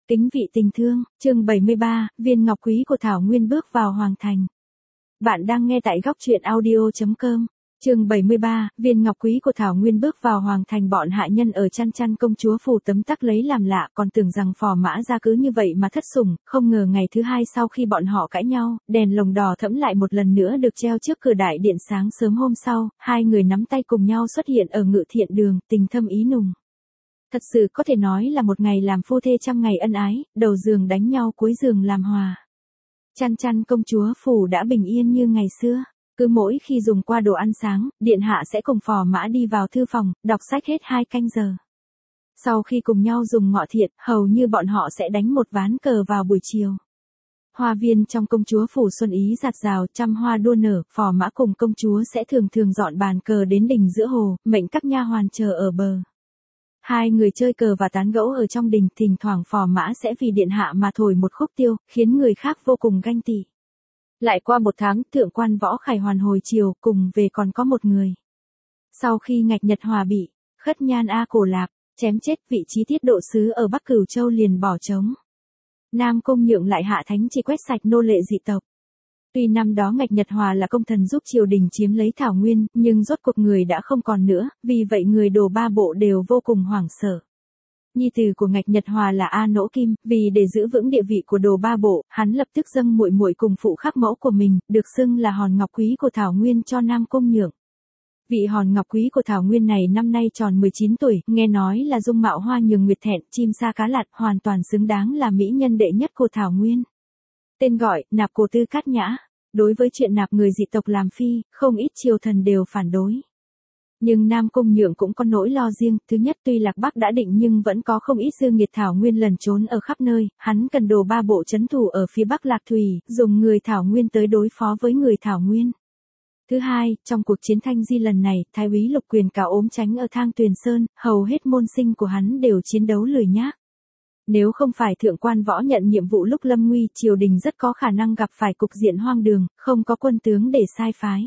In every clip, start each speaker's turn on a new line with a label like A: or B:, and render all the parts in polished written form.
A: Kính vị tình thương, chương 73, viên ngọc quý của Thảo Nguyên bước vào hoàng thành. Bạn đang nghe tại góc truyện audio.com. Chương 73, viên ngọc quý của Thảo Nguyên bước vào hoàng thành. Bọn hạ nhân ở chăn chăn công chúa phủ tấm tắc lấy làm lạ, còn tưởng rằng Phò Mã Gia cứ như vậy mà thất sủng, không ngờ ngày thứ hai sau khi bọn họ cãi nhau, đèn lồng đỏ thẫm lại một lần nữa được treo trước cửa đại điện. Sáng sớm hôm sau, hai người nắm tay cùng nhau xuất hiện ở Ngự Thiện Đường, tình thâm ý nùng. Thật sự có thể nói là một ngày làm phu thê trăm ngày ân ái, đầu giường đánh nhau cuối giường làm hòa. Chăn chăn công chúa phủ đã bình yên như ngày xưa. Cứ mỗi khi dùng qua đồ ăn sáng, điện hạ sẽ cùng Phò Mã đi vào thư phòng, đọc sách hết 2 canh giờ. Sau khi cùng nhau dùng ngọ thiện, hầu như bọn họ sẽ đánh một ván cờ vào buổi chiều. Hoa viên trong công chúa phủ xuân ý rạt rào, trăm hoa đua nở, Phò Mã cùng công chúa sẽ thường thường dọn bàn cờ đến đình giữa hồ, mệnh các nha hoàn chờ ở bờ. Hai người chơi cờ và tán gẫu ở trong đình, thỉnh thoảng Phò Mã sẽ vì điện hạ mà thổi một khúc tiêu, khiến người khác vô cùng ganh tị. Lại qua 1 tháng, thượng quan Võ Khải Hoàn hồi chiều, cùng về còn có một người. Sau khi Ngạch Nhật Hòa bị Khất Nhan A Cổ Lạp chém chết, vị trí tiết độ sứ ở Bắc Cửu Châu liền bỏ trống. Nam Cung Nhượng lại hạ thánh chỉ quét sạch nô lệ dị tộc. Tuy năm đó Ngạch Nhật Hòa là công thần giúp triều đình chiếm lấy Thảo Nguyên, nhưng rốt cuộc người đã không còn nữa, vì vậy người Đồ Ba Bộ đều vô cùng hoảng sợ. Nhi tử của Ngạch Nhật Hòa là A Nỗ Kim, vì để giữ vững địa vị của Đồ Ba Bộ, hắn lập tức dâng muội muội cùng phụ khắc mẫu của mình, được xưng là hòn ngọc quý của Thảo Nguyên cho Nam Cung Nhượng. Vị hòn ngọc quý của Thảo Nguyên này năm nay tròn 19 tuổi, nghe nói là dung mạo hoa nhường nguyệt thẹn, chim sa cá lặn, hoàn toàn xứng đáng là mỹ nhân đệ nhất của Thảo Nguyên. Tên gọi, Nạp Cổ Tư Cát Nhã. Đối với chuyện nạp người dị tộc làm phi, không ít triều thần đều phản đối. Nhưng Nam Cung Nhượng cũng có nỗi lo riêng, thứ nhất tuy Lạc Bắc đã định nhưng vẫn có không ít dương nghiệt Thảo Nguyên lẩn trốn ở khắp nơi, hắn cần Đồ Ba Bộ trấn thủ ở phía Bắc Lạc Thủy, dùng người Thảo Nguyên tới đối phó với người Thảo Nguyên. Thứ hai, trong cuộc chiến Thanh Di lần này, Thái úy Lục Quyền cáo ốm tránh ở Thang Tuyền Sơn, hầu hết môn sinh của hắn đều chiến đấu lười nhác. Nếu không phải thượng quan Võ nhận nhiệm vụ lúc lâm nguy, triều đình rất có khả năng gặp phải cục diện hoang đường, không có quân tướng để sai phái.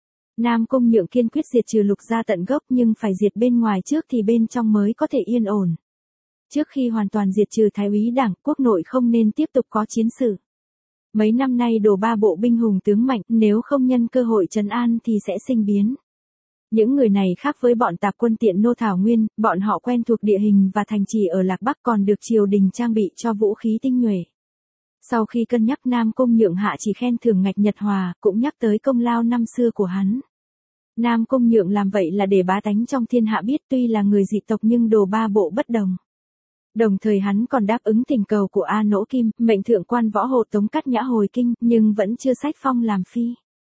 A: Nam Cung Nhượng kiên quyết diệt trừ Lục gia tận gốc, nhưng phải diệt bên ngoài trước thì bên trong mới có thể yên ổn. Trước khi hoàn toàn diệt trừ Thái úy đảng, quốc nội không nên tiếp tục có chiến sự. Mấy năm nay Đồ Ba Bộ binh hùng tướng mạnh, nếu không nhân cơ hội trấn an thì sẽ sinh biến. Những người này khác với bọn tạp quân tiện nô Thảo Nguyên, bọn họ quen thuộc địa hình và thành trì ở Lạc Bắc, còn được triều đình trang bị cho vũ khí tinh nhuệ. Sau khi cân nhắc, Nam Cung Nhượng hạ chỉ khen thưởng Ngạch Nhật Hòa, cũng nhắc tới công lao năm xưa của hắn. Nam Cung Nhượng làm vậy là để bá tánh trong thiên hạ biết tuy là người dị tộc nhưng Đồ Ba Bộ bất đồng. Đồng thời hắn còn đáp ứng thỉnh cầu của A Nỗ Kim, mệnh thượng quan Võ hộ tống Cát Nhã hồi kinh, nhưng vẫn chưa sách phong làm phi.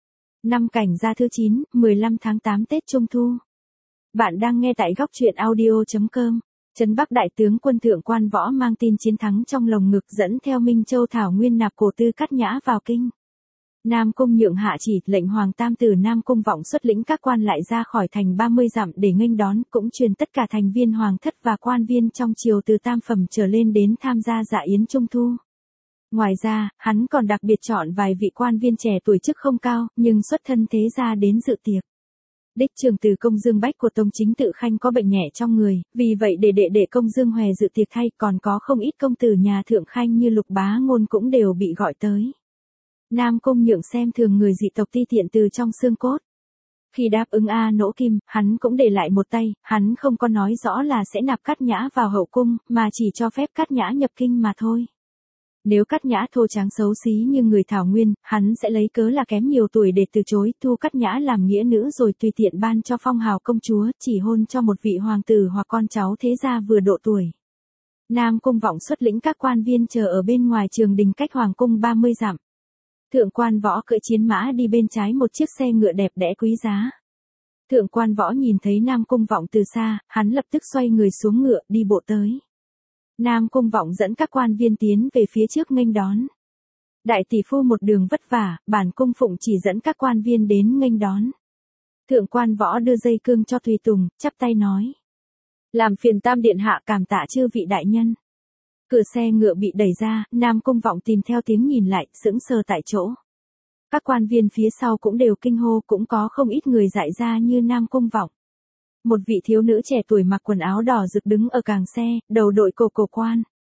A: Năm Cảnh Gia thứ 9, 15 tháng 8 Tết Trung Thu. Bạn đang nghe tại góc truyện audio.com. Trấn Bắc đại tướng quân thượng quan Võ mang tin chiến thắng trong lồng ngực, dẫn theo Minh Châu Thảo Nguyên nạp Cổ Tư Cát Nhã vào kinh. Nam Cung Nhượng hạ chỉ, lệnh Hoàng Tam Tử Nam Cung Vọng xuất lĩnh các quan lại ra khỏi thành 30 dặm để nghênh đón, cũng truyền tất cả thành viên hoàng thất và quan viên trong triều từ tam phẩm trở lên đến tham gia dạ yến Trung Thu. Ngoài ra, hắn còn đặc biệt chọn vài vị quan viên trẻ tuổi chức không cao, nhưng xuất thân thế gia đến dự tiệc. Đích trưởng tử Công Dương Bách của Tông Chính Tự Khanh có bệnh nhẹ trong người, vì vậy để đệ đệ Công Dương Hòe dự tiệc thay, còn có không ít công tử nhà Thượng Khanh như Lục Bá Ngôn cũng đều bị gọi tới. Nam Cung Nhượng xem thường người dị tộc ti tiện từ trong xương cốt. Khi đáp ứng A Nỗ Kim, hắn cũng để lại một tay, hắn không có nói rõ là sẽ nạp Cát Nhã vào hậu cung, mà chỉ cho phép Cát Nhã nhập kinh mà thôi. Nếu Cát Nhã thô tráng xấu xí như người Thảo Nguyên, hắn sẽ lấy cớ là kém nhiều tuổi để từ chối, thu Cát Nhã làm nghĩa nữ rồi tùy tiện ban cho phong hào công chúa, chỉ hôn cho một vị hoàng tử hoặc con cháu thế gia vừa độ tuổi. Nam Cung Vọng xuất lĩnh các quan viên chờ ở bên ngoài trường đình cách hoàng cung 30 dặm. Thượng quan Võ cưỡi chiến mã đi bên trái một chiếc xe ngựa đẹp đẽ quý giá. Thượng quan Võ nhìn thấy Nam Cung Vọng từ xa, hắn lập tức xoay người xuống ngựa, đi bộ tới. Nam Cung Vọng dẫn các quan viên tiến về phía trước nghênh đón. Đại tỷ phu một đường vất vả, bản cung phụng chỉ dẫn các quan viên đến nghênh đón. Thượng quan Võ đưa dây cương cho tùy tùng, chắp tay nói: làm phiền Tam điện hạ cảm tạ chư vị đại nhân. Cửa xe ngựa bị đẩy ra, Nam Cung Vọng tìm theo tiếng nhìn lại, sững sờ tại chỗ. Các quan viên phía sau cũng đều kinh hô, cũng có không ít người dại ra như Nam Cung Vọng. Một vị thiếu nữ trẻ tuổi mặc quần áo đỏ rực đứng ở càng xe, đầu đội cổ quan.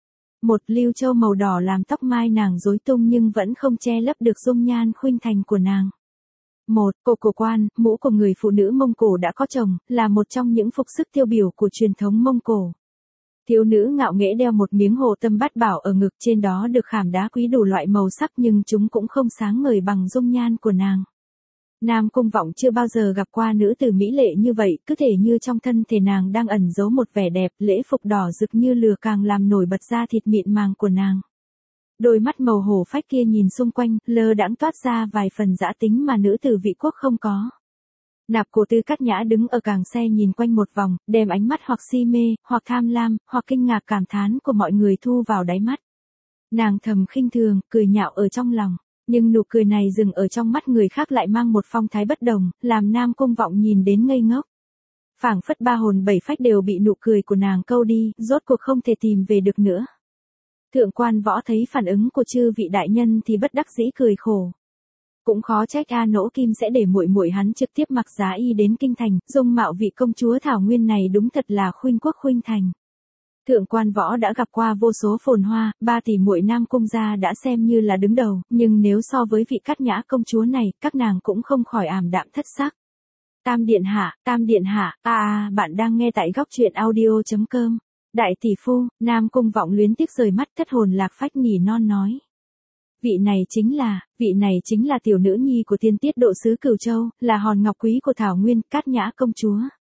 A: Một lưu châu màu đỏ làm tóc mai nàng rối tung nhưng vẫn không che lấp được dung nhan khuynh thành của nàng. Một, cổ quan, mũ của người phụ nữ Mông Cổ đã có chồng, là một trong những phục sức tiêu biểu của truyền thống Mông Cổ. Thiếu nữ ngạo nghễ đeo một miếng hồ tâm bát bảo ở ngực, trên đó được khảm đá quý đủ loại màu sắc nhưng chúng cũng không sáng ngời bằng dung nhan của nàng. Nam Cung Vọng chưa bao giờ gặp qua nữ tử mỹ lệ như vậy, cứ thể như trong thân thể nàng đang ẩn giấu một vẻ đẹp, lễ phục đỏ rực như lửa càng làm nổi bật da thịt mịn màng của nàng. Đôi mắt màu hổ phách kia nhìn xung quanh, lơ đãng toát ra vài phần dã tính mà nữ tử Vị Quốc không có. Nạp Cổ Tư Cát Nhã đứng ở càng xe nhìn quanh một vòng, đem ánh mắt hoặc si mê, hoặc tham lam, hoặc kinh ngạc cảm thán của mọi người thu vào đáy mắt. Nàng thầm khinh thường, cười nhạo ở trong lòng, nhưng nụ cười này dừng ở trong mắt người khác lại mang một phong thái bất đồng, làm Nam Cung Vọng nhìn đến ngây ngốc. Phảng phất ba hồn bảy phách đều bị nụ cười của nàng câu đi, rốt cuộc không thể tìm về được nữa. Thượng Quan Võ thấy phản ứng của chư vị đại nhân thì bất đắc dĩ cười khổ. Cũng khó trách A Nỗ Kim sẽ để muội muội hắn trực tiếp mặc giá y đến kinh thành, dung mạo vị công chúa Thảo Nguyên này đúng thật là khuynh quốc khuynh thành. Thượng Quan Võ đã gặp qua vô số phồn hoa, ba tỷ muội Nam Cung gia đã xem như là đứng đầu, nhưng nếu so với vị Cát Nhã công chúa này, các nàng cũng không khỏi ảm đạm thất sắc. Tam điện hạ, bạn đang nghe tại góc truyện audio.com. Đại tỷ phu, Nam Cung Vọng luyến tiếc rời mắt thất hồn lạc phách nỉ non nói. Vị này chính là tiểu nữ nhi của tiên tiết độ sứ Cửu Châu, là hòn ngọc quý của Thảo Nguyên, Cát Nhã công chúa.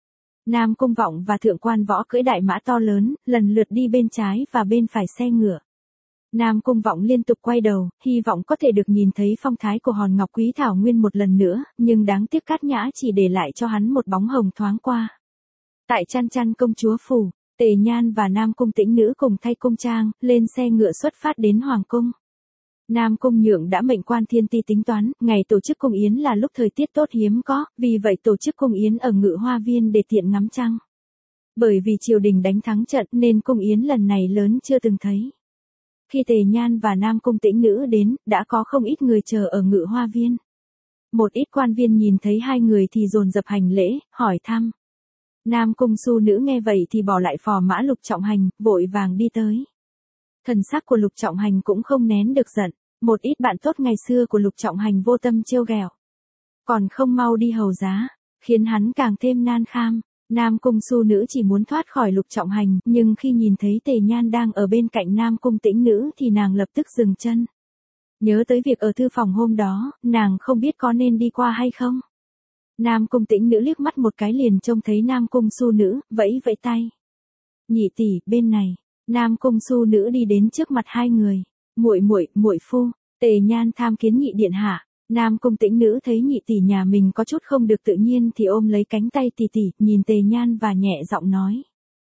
A: Nam Cung Vọng và Thượng Quan Võ cưỡi đại mã to lớn, lần lượt đi bên trái và bên phải xe ngựa. Nam Cung Vọng liên tục quay đầu, hy vọng có thể được nhìn thấy phong thái của hòn ngọc quý Thảo Nguyên một lần nữa, nhưng đáng tiếc Cát Nhã chỉ để lại cho hắn một bóng hồng thoáng qua. Tại Chăn Chăn công chúa phủ, Tề Nhan và Nam Cung Tĩnh Nữ cùng thay cung trang, lên xe ngựa xuất phát đến Hoàng cung. Nam Cung Nhượng đã mệnh Quan Thiên Ti tính toán, ngày tổ chức cung yến là lúc thời tiết tốt hiếm có, vì vậy tổ chức cung yến ở Ngự Hoa Viên để tiện ngắm trăng. Bởi vì triều đình đánh thắng trận nên cung yến lần này lớn chưa từng thấy. Khi Tề Nhan và Nam Cung Tĩnh Nữ đến, đã có không ít người chờ ở Ngự Hoa Viên. Một ít quan viên nhìn thấy hai người thì dồn dập hành lễ, hỏi thăm. Nam Cung Su Nữ nghe vậy thì bỏ lại phò mã Lục Trọng Hành, vội vàng đi tới. Thần sắc của Lục Trọng Hành cũng không nén được giận, một ít bạn tốt ngày xưa của Lục Trọng Hành vô tâm trêu ghẹo, còn không mau đi hầu giá, khiến hắn càng thêm nan kham. Nam Cung Su Nữ chỉ muốn thoát khỏi Lục Trọng Hành, nhưng khi nhìn thấy Tề Nhan đang ở bên cạnh Nam Cung Tĩnh Nữ thì nàng lập tức dừng chân. Nhớ tới việc ở thư phòng hôm đó, nàng không biết có nên đi qua hay không. Nam Cung Tĩnh Nữ liếc mắt một cái liền trông thấy Nam Cung Su Nữ, vẫy vẫy tay. Nhị tỷ, bên này. Nam Cung Su Nữ đi đến trước mặt hai người. Muội phu. Tề Nhan tham kiến nhị điện hạ. Nam Cung Tĩnh Nữ thấy nhị tỷ nhà mình có chút không được tự nhiên thì ôm lấy cánh tay tỷ tỷ, nhìn Tề Nhan và nhẹ giọng nói.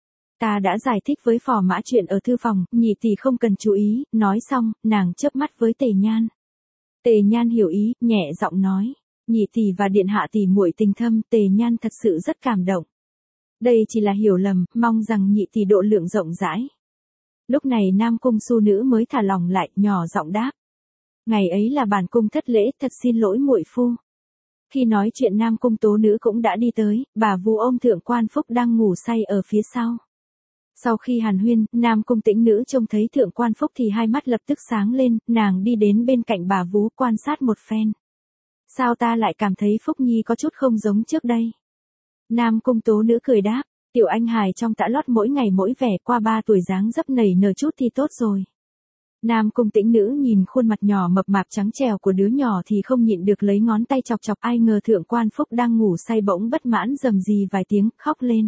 A: Ta đã giải thích với phò mã chuyện ở thư phòng, nhị tỷ không cần chú ý. Nói xong, nàng chớp mắt với Tề Nhan. Tề Nhan hiểu ý, nhẹ giọng nói. Nhị tỷ và điện hạ tỷ muội tình thâm, Tề Nhan thật sự rất cảm động. Đây chỉ là hiểu lầm, mong rằng nhị tỷ độ lượng rộng rãi. Lúc này Nam Cung Su Nữ mới thả lòng lại, nhỏ giọng đáp. Ngày ấy là bản cung thất lễ, thật xin lỗi muội phu. Khi nói chuyện Nam Cung Tố Nữ cũng đã đi tới, bà vú ôm Thượng Quan Phúc đang ngủ say ở phía sau. Sau khi hàn huyên, Nam Cung Tĩnh Nữ trông thấy Thượng Quan Phúc thì hai mắt lập tức sáng lên, nàng đi đến bên cạnh bà vú quan sát một phen. Sao ta lại cảm thấy Phúc Nhi có chút không giống trước đây? Nam Cung Tố Nữ cười đáp, tiểu anh hài trong tã lót mỗi ngày mỗi vẻ, qua 3 tuổi dáng dấp nảy nở chút thì tốt rồi. Nam Cung Tĩnh Nữ nhìn khuôn mặt nhỏ mập mạp trắng trẻo của đứa nhỏ thì không nhịn được lấy ngón tay chọc chọc, ai ngờ Thượng Quan Phúc đang ngủ say bỗng bất mãn rầm rì vài tiếng, khóc lên.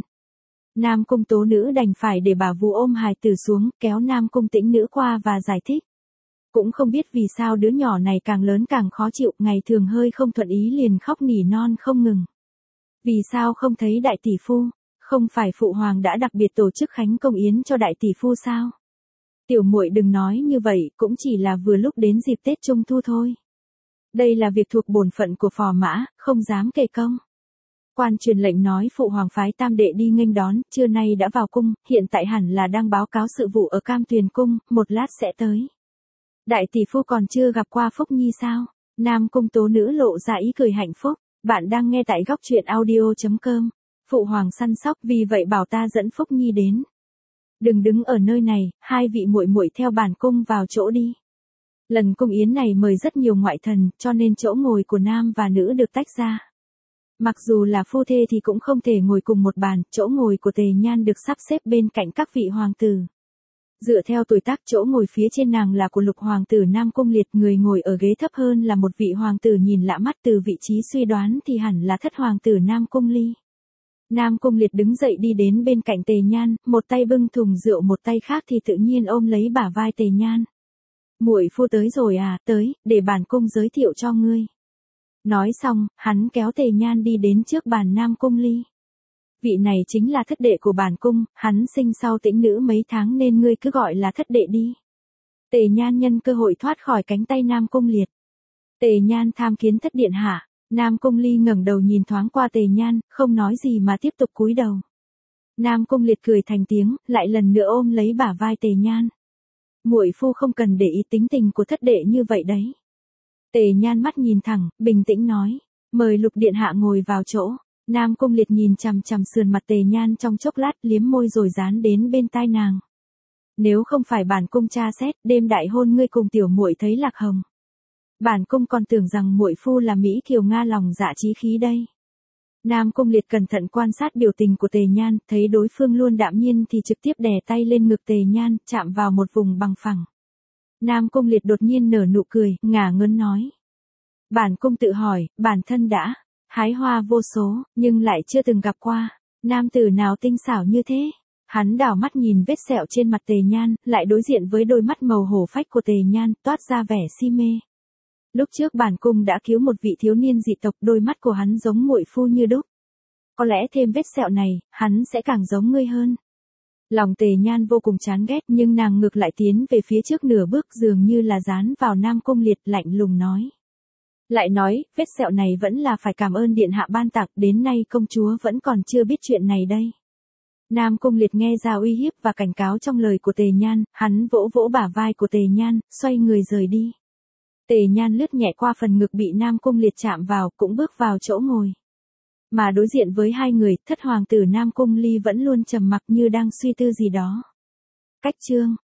A: Nam Cung Tố Nữ đành phải để bà vú ôm hài tử xuống, kéo Nam Cung Tĩnh Nữ qua và giải thích. Cũng không biết vì sao đứa nhỏ này càng lớn càng khó chịu, ngày thường hơi không thuận ý liền khóc nỉ non không ngừng. Vì sao không thấy đại tỷ phu? Không phải phụ hoàng đã đặc biệt tổ chức khánh công yến cho đại tỷ phu sao? Tiểu muội đừng nói như vậy, cũng chỉ là vừa lúc đến dịp Tết Trung Thu thôi. Đây là việc thuộc bổn phận của phò mã, không dám kể công. Quan truyền lệnh nói phụ hoàng phái tam đệ đi nghênh đón, trưa nay đã vào cung, hiện tại hẳn là đang báo cáo sự vụ ở Cam Tuyền cung, một lát sẽ tới. Đại tỷ phu còn chưa gặp qua Phúc Nhi sao? Nam Cung Tố Nữ lộ ra ý cười hạnh phúc. Bạn đang nghe tại góc truyện audio.com. Phụ hoàng săn sóc, vì vậy bảo ta dẫn Phúc Nhi đến. Đừng đứng ở nơi này, hai vị muội muội theo bản cung vào chỗ đi. Lần cung yến này mời rất nhiều ngoại thần, cho nên chỗ ngồi của nam và nữ được tách ra. Mặc dù là phu thê thì cũng không thể ngồi cùng một bàn, chỗ ngồi của Tề Nhan được sắp xếp bên cạnh các vị hoàng tử. Dựa theo tuổi tác, chỗ ngồi phía trên nàng là của lục hoàng tử Nam Cung Liệt, người ngồi ở ghế thấp hơn là một vị hoàng tử nhìn lạ mắt, từ vị trí suy đoán thì hẳn là thất hoàng tử Nam Cung Ly. Nam Cung Liệt đứng dậy đi đến bên cạnh Tề Nhan, một tay bưng thùng rượu, một tay khác thì tự nhiên ôm lấy bả vai Tề Nhan. Muội phu tới rồi à, tới, để bản cung giới thiệu cho ngươi. Nói xong, hắn kéo Tề Nhan đi đến trước bàn Nam Cung Ly. Vị này chính là thất đệ của bản cung, hắn sinh sau Tĩnh Nữ mấy tháng nên ngươi cứ gọi là thất đệ đi. Tề Nhan nhân cơ hội thoát khỏi cánh tay Nam Cung Liệt. Tề Nhan tham kiến thất điện hạ. Nam Cung Ly ngẩng đầu nhìn thoáng qua Tề Nhan, không nói gì mà tiếp tục cúi đầu. Nam Cung Liệt cười thành tiếng, lại lần nữa ôm lấy bả vai Tề Nhan. Muội phu không cần để ý tính tình của thất đệ như vậy đấy. Tề Nhan mắt nhìn thẳng, bình tĩnh nói, mời Lục điện hạ ngồi vào chỗ. Nam Cung Liệt nhìn chằm chằm sườn mặt Tề Nhan trong chốc lát, liếm môi rồi dán đến bên tai nàng. Nếu không phải bản cung tra xét, đêm đại hôn ngươi cùng tiểu muội thấy lạc hồng. Bản cung còn tưởng rằng muội phu là Mỹ kiều Nga lòng dạ chí khí đây. Nam Cung Liệt cẩn thận quan sát biểu tình của Tề Nhan, thấy đối phương luôn đạm nhiên thì trực tiếp đè tay lên ngực Tề Nhan, chạm vào một vùng bằng phẳng. Nam Cung Liệt đột nhiên nở nụ cười, ngả ngớn nói. Bản cung tự hỏi, bản thân đã hái hoa vô số, nhưng lại chưa từng gặp qua nam tử nào tinh xảo như thế. Hắn đảo mắt nhìn vết sẹo trên mặt Tề Nhan, lại đối diện với đôi mắt màu hổ phách của Tề Nhan, toát ra vẻ si mê. Lúc trước bản cung đã cứu một vị thiếu niên dị tộc, đôi mắt của hắn giống muội phu như đúc. Có lẽ thêm vết sẹo này, hắn sẽ càng giống ngươi hơn. Lòng Tề Nhan vô cùng chán ghét, nhưng nàng ngược lại tiến về phía trước nửa bước, dường như là dán vào Nam Cung Liệt, lạnh lùng nói. Lại nói, vết sẹo này vẫn là phải cảm ơn điện hạ ban tặng, đến nay công chúa vẫn còn chưa biết chuyện này đây. Nam Cung Liệt nghe ra uy hiếp và cảnh cáo trong lời của Tề Nhan, hắn vỗ vỗ bả vai của Tề Nhan, xoay người rời đi. Tề Nhan lướt nhẹ qua phần ngực bị Nam Cung Liệt chạm vào, cũng bước vào chỗ ngồi. Mà đối diện với hai người, thất hoàng tử Nam Cung Ly vẫn luôn trầm mặc như đang suy tư gì đó. Cách chương